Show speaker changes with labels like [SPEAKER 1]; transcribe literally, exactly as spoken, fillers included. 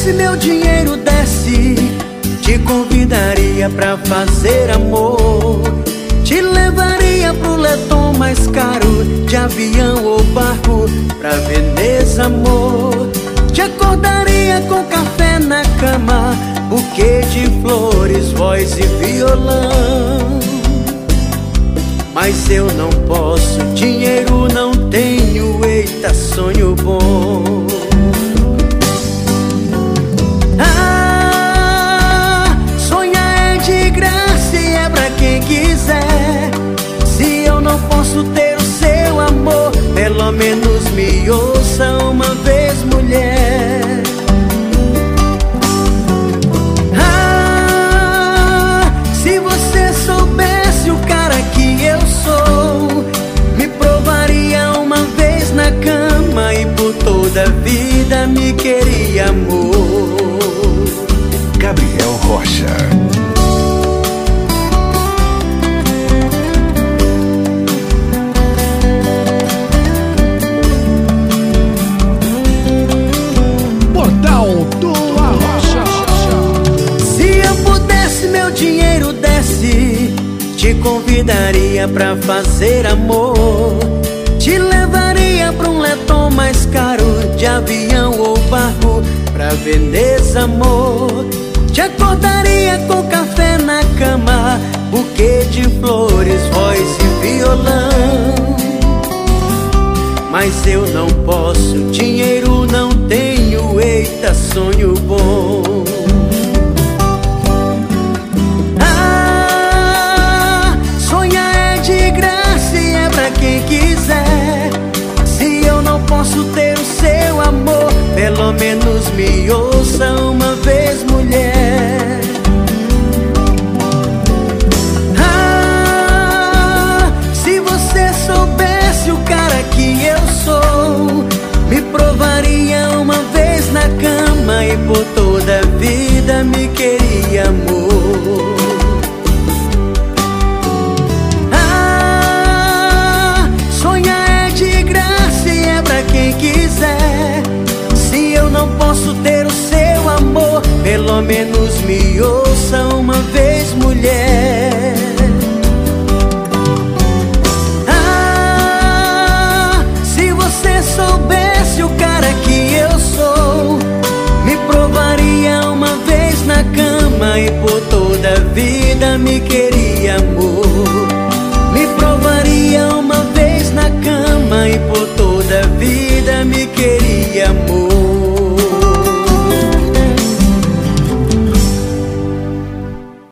[SPEAKER 1] Se meu dinheiro desse, te convidaria pra fazer amor. Te levaria pro letom mais caro, de avião ou barco, pra Veneza, amor. Te acordaria com café na cama, buquê de flores, voz e violão. Mas eu não posso, dinheiro não tenho, eita sonho bom. Ah, sonhar é de graça e é pra quem quiser. Se eu não posso ter o seu amor, pelo menos me ouça uma vez, mulher. Ah, se você soubesse o cara que eu sou, me provaria uma vez na cama e por toda a vida me queria, amor.
[SPEAKER 2] Gabriel Rocha. Portal do Arrocha.
[SPEAKER 1] Se eu pudesse, meu dinheiro desse, te convidaria pra fazer amor. Te levaria pra um letom mais caro, de avião ou barco, pra Veneza, amor. Te acordaria com café na cama, buquê de flores, voz e violão. Mas eu não posso, dinheiro não tenho, eita sonho bom. Ah, sonhar é de graça e é pra quem quiser. Se eu não posso ter o seu amor, pelo menos me ouça uma vez, mulher. Ah, se você soubesse o cara que eu sou, me provaria uma vez na cama e por toda a vida me queria, amor. Ah, sonhar é de graça e é pra quem quiser. Se eu não posso ter o seu amor, pelo menos me ouça uma vez, mulher. Ah, se você soubesse o cara que eu sou, me provaria uma vez na cama e por toda a vida me queria.